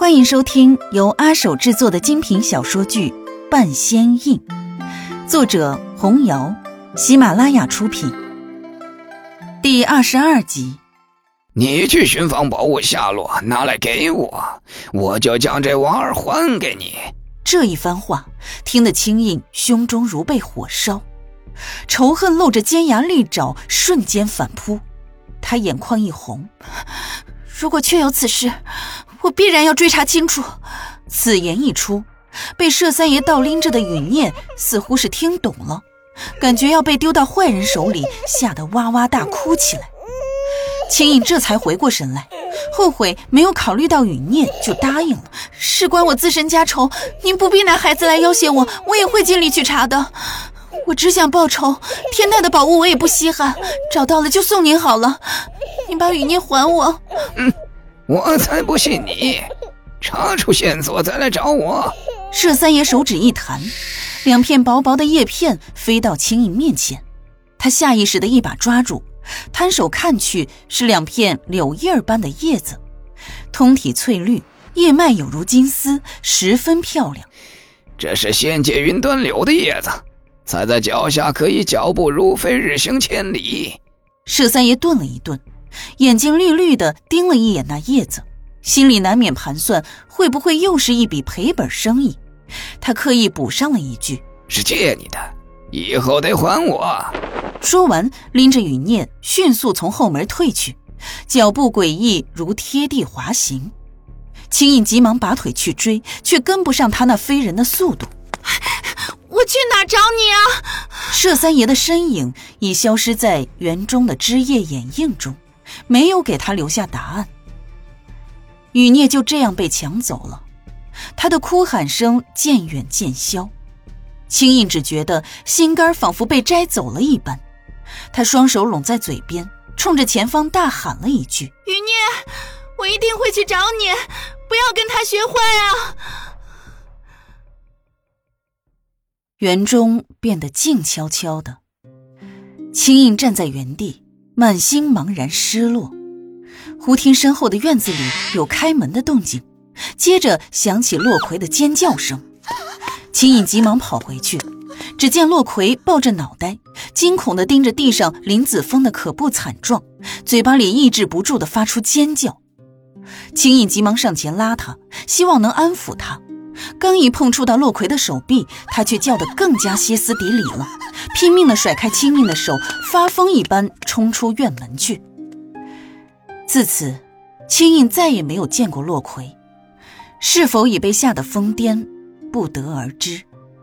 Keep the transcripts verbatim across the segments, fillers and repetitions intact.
欢迎收听由阿手制作的精品小说剧《半仙印》，作者红瑶，喜马拉雅出品。第二十二集。 你去寻访宝物下落，拿来给我，我就将这王二还给你。 这一番话听得青印胸中如被火烧，仇恨露着尖牙利爪瞬间反扑，他眼眶一红，如果确有此事，我必然要追查清楚。此言一出，被麝三爷倒拎着的允念似乎是听懂了，感觉要被丢到坏人手里，吓得哇哇大哭起来。青印这才回过神来，后悔没有考虑到允念，就答应了。事关我自身家仇，您不必拿孩子来要挟我，我也会尽力去查的。我只想报仇，天大的宝物我也不稀罕，找到了就送您好了。您把允念还我。 嗯，我才不信你，查出线索再来找我。 麝三爷手指一弹，两片薄薄的叶片飞到青印面前，他下意识地一把抓住，摊手看去，是两片柳叶般的叶子，通体翠绿，叶脉有如金丝，十分漂亮。 这是仙界云端柳的叶子，踩在脚下可以脚步如飞，日行千里。 麝三爷顿了一顿，眼睛绿绿的盯了一眼那叶子，心里难免盘算会不会又是一笔赔本生意。他刻意补上了一句： 是借你的，以后得还我。 说完，拎着允念迅速从后门退去，脚步诡异如贴地滑行。青印急忙拔腿去追，却跟不上他那飞人的速度。 我去哪找你啊？ 麝三爷的身影已消失在园中的枝叶掩映中，没有给他留下答案。雨孽就这样被抢走了，他的哭喊声渐远渐消，青印只觉得心肝仿佛被摘走了一般。他双手拢在嘴边，冲着前方大喊了一句： 雨孽，我一定会去找你，不要跟他学坏啊！ 园中变得静悄悄的，青印站在原地，满心茫然失落。忽听身后的院子里有开门的动静，接着响起洛葵的尖叫声。青印急忙跑回去，只见洛葵抱着脑袋，惊恐地盯着地上林子峰的可怖惨状，嘴巴里抑制不住地发出尖叫。青印急忙上前拉他，希望能安抚他。刚一碰触到洛葵的手臂，他却叫得更加歇斯底里了，拼命地甩开青印的手，发疯一般冲出院门去。自此，青印再也没有见过洛葵，是否已被吓得疯癫，不得而知。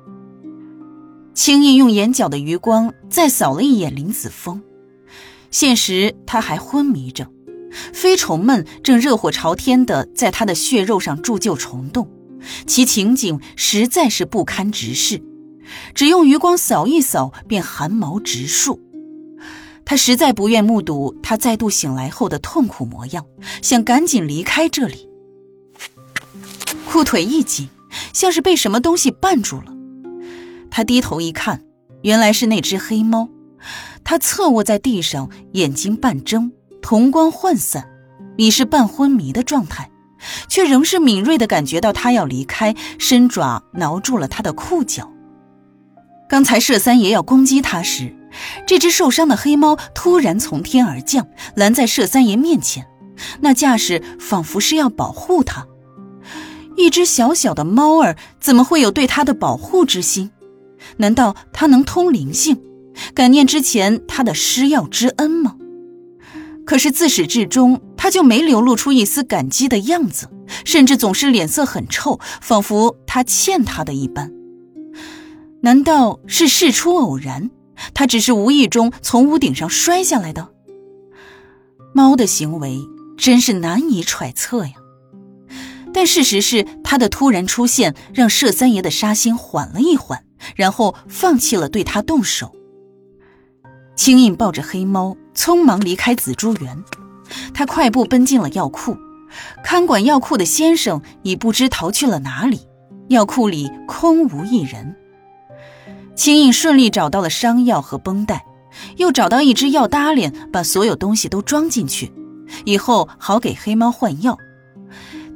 青印用眼角的余光再扫了一眼林子峰，现时他还昏迷着，飞虫们正热火朝天地在他的血肉上铸就虫洞，其情景实在是不堪直视，只用余光扫一扫便寒毛直竖。他实在不愿目睹他再度醒来后的痛苦模样，想赶紧离开这里。裤腿一紧，像是被什么东西绊住了。他低头一看，原来是那只黑猫。他侧卧在地上，眼睛半睁，瞳光涣散，已是半昏迷的状态，却仍是敏锐地感觉到他要离开，伸爪挠住了他的裤脚。刚才麝三爷要攻击他时，这只受伤的黑猫突然从天而降，拦在麝三爷面前，那架势仿佛是要保护他。一只小小的猫儿怎么会有对他的保护之心？难道他能通灵性，感念之前他的施药之恩吗？可是自始至终他就没流露出一丝感激的样子，甚至总是脸色很臭，仿佛他欠他的一般。难道是事出偶然，他只是无意中从屋顶上摔下来的？猫的行为真是难以揣测呀。但事实是，他的突然出现让麝三爷的杀心缓了一缓，然后放弃了对他动手。青印抱着黑猫匆忙离开紫珠园，他快步奔进了药库，看管药库的先生已不知逃去了哪里，药库里空无一人。青印顺利找到了伤药和绷带，又找到一只药搭帘，把所有东西都装进去，以后好给黑猫换药。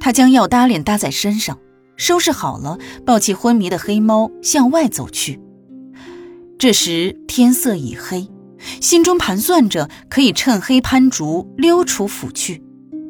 他将药搭脸搭在身上，收拾好了，抱起昏迷的黑猫向外走去。这时天色已黑，心中盘算着可以趁黑攀竹溜出府去。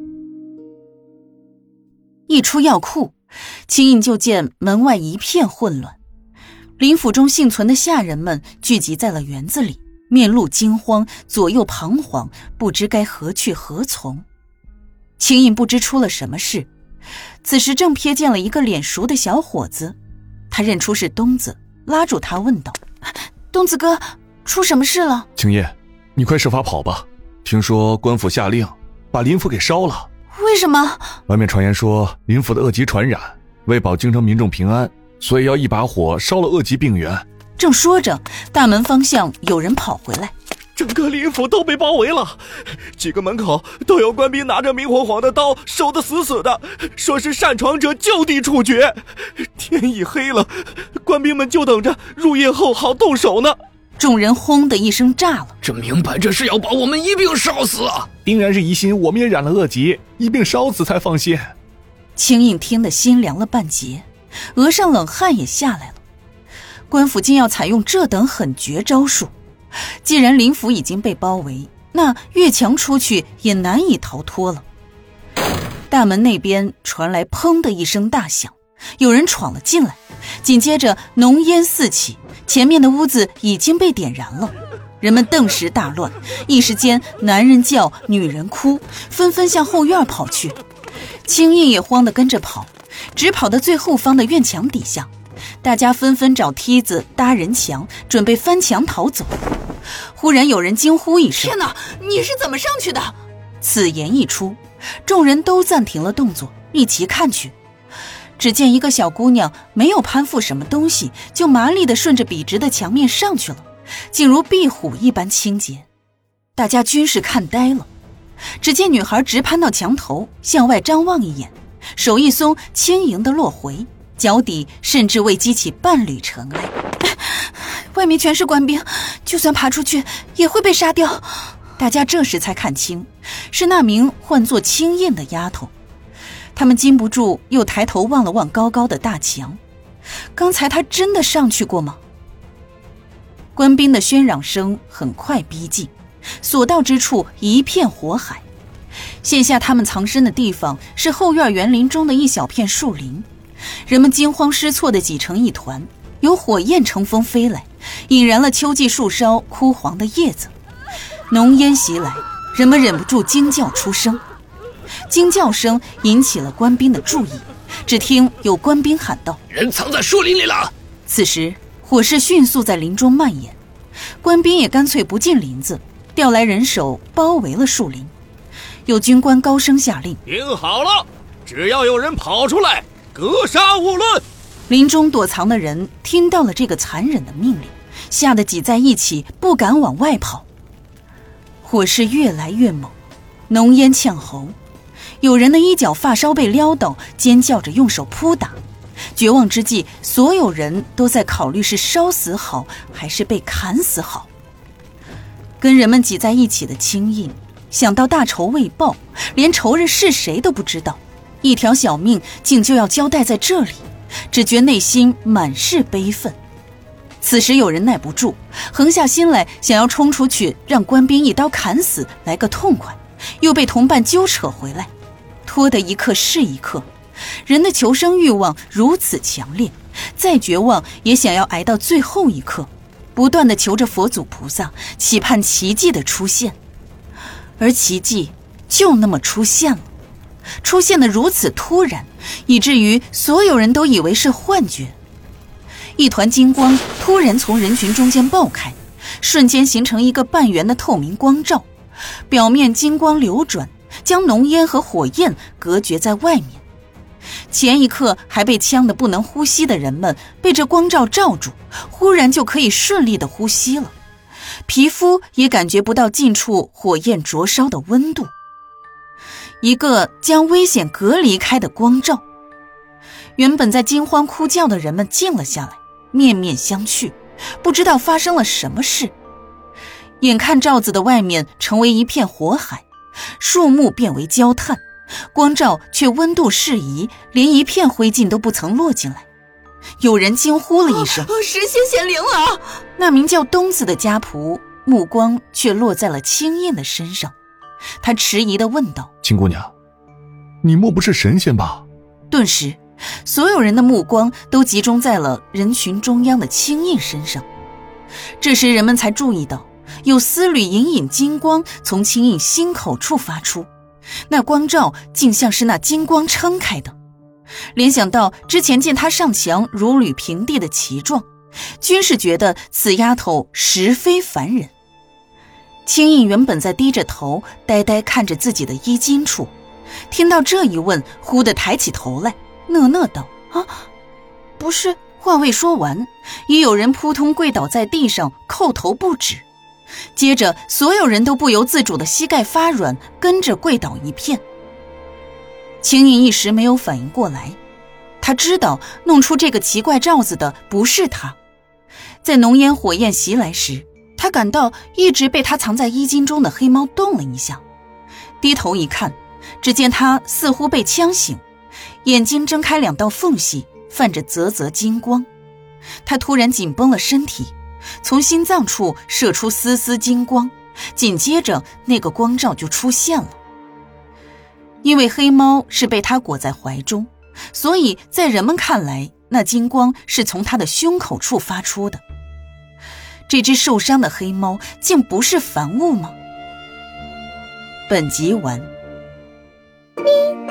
一出药库，青印就见门外一片混乱，林府中幸存的下人们聚集在了园子里，面露惊慌，左右彷徨，不知该何去何从。青印不知出了什么事，此时正瞥见了一个脸熟的小伙子，他认出是东子，拉住他问道：东子哥，出什么事了？ 青叶，你快设法跑吧，听说官府下令把林府给烧了。 为什么？ 外面传言说林府的恶疾传染，为保京城民众平安，所以要一把火烧了恶疾病源。 正说着，大门方向有人跑回来， 整个林府都被包围了，几个门口都有官兵拿着明晃晃的刀，守得死死的，说是擅闯者就地处决。天已黑了，官兵们就等着入夜后好动手呢。 众人轰的一声炸了， 这明摆着是要把我们一并烧死啊！ 定然是疑心我们也染了恶疾，一并烧死才放心。 青印听得心凉了半截，额上冷汗也下来了。官府竟要采用这等狠绝招数，既然林府已经被包围，那越墙出去也难以逃脱了。大门那边传来砰的一声大响，有人闯了进来，紧接着浓烟四起，前面的屋子已经被点燃了。人们顿时大乱，一时间男人叫，女人哭，纷纷向后院跑去。青印也慌得跟着跑，直跑到最后方的院墙底下，大家纷纷找梯子搭人墙，准备翻墙逃走。忽然有人惊呼一声： 天哪，你是怎么上去的？ 此言一出，众人都暂停了动作，一齐看去。只见一个小姑娘没有攀附什么东西，就麻利地顺着笔直的墙面上去了，竟如壁虎一般清洁。大家均是看呆了。只见女孩直攀到墙头，向外张望一眼，手一松，轻盈地落回，脚底甚至未激起半缕尘埃。外面全是官兵，就算爬出去也会被杀掉。大家这时才看清，是那名唤作青印的丫头。他们禁不住又抬头望了望高高的大墙，刚才她真的上去过吗？官兵的喧嚷声很快逼近，所到之处一片火海。现下他们藏身的地方是后院园林中的一小片树林，人们惊慌失措地挤成一团，有火焰乘风飞来，引燃了秋季树梢枯黄的叶子。浓烟袭来，人们忍不住惊叫出声。惊叫声引起了官兵的注意，只听有官兵喊道： 人藏在树林里了。 此时火势迅速在林中蔓延，官兵也干脆不进林子，调来人手包围了树林。有军官高声下令： 听好了，只要有人跑出来，格杀勿论。 林中躲藏的人听到了这个残忍的命令，吓得挤在一起，不敢往外跑。火势越来越猛，浓烟呛喉，有人的衣角发梢被撩到，尖叫着用手扑打。绝望之际，所有人都在考虑是烧死好还是被砍死好。跟人们挤在一起的青印想到大仇未报，连仇人是谁都不知道，一条小命竟就要交代在这里，只觉内心满是悲愤。此时有人耐不住，横下心来想要冲出去让官兵一刀砍死，来个痛快，又被同伴揪扯回来，拖得一刻是一刻。人的求生欲望如此强烈，再绝望也想要挨到最后一刻，不断地求着佛祖菩萨，期盼奇迹的出现。而奇迹就那么出现了，出现得如此突然，以至于所有人都以为是幻觉。一团金光突然从人群中间爆开，瞬间形成一个半圆的透明光罩，表面金光流转，将浓烟和火焰隔绝在外面。前一刻还被呛得不能呼吸的人们，被这光罩罩住，忽然就可以顺利地呼吸了，皮肤也感觉不到近处火焰灼烧的温度。一个将危险隔离开的光罩。原本在惊慌哭叫的人们静了下来，面面相觑，不知道发生了什么事。眼看罩子的外面成为一片火海，树木变为焦炭， 光照却温度适宜，连一片灰烬都不曾落进来。有人惊呼了一声， 哦，时仙显灵了！ 那名叫东子的家仆目光却落在了青印的身上，他迟疑地问道： 青姑娘，你莫不是神仙吧？ 顿时所有人的目光都集中在了人群中央的青印身上。这时人们才注意到，有丝缕隐隐金光从青印心口处发出，那光照竟像是那金光撑开的。联想到之前见他上墙如履平地的奇状，均是觉得此丫头实非凡人。青印原本在低着头呆呆看着自己的衣襟处，听到这一问，忽地抬起头来，讷讷道：啊，不是。话未说完，已有人扑通跪倒在地上，叩头不止。接着所有人都不由自主的膝盖发软，跟着跪倒一片。青印一时没有反应过来，他知道弄出这个奇怪罩子的不是他。在浓烟火焰袭来时，他感到一直被他藏在衣襟中的黑猫动了一下，低头一看，只见他似乎被呛醒，眼睛睁开两道缝隙，泛着啧啧金光。他突然紧绷了身体，从心脏处射出丝丝金光，紧接着那个光照就出现了。因为黑猫是被他裹在怀中，所以在人们看来，那金光是从他的胸口处发出的。这只受伤的黑猫竟不是凡物吗？本集完。 咪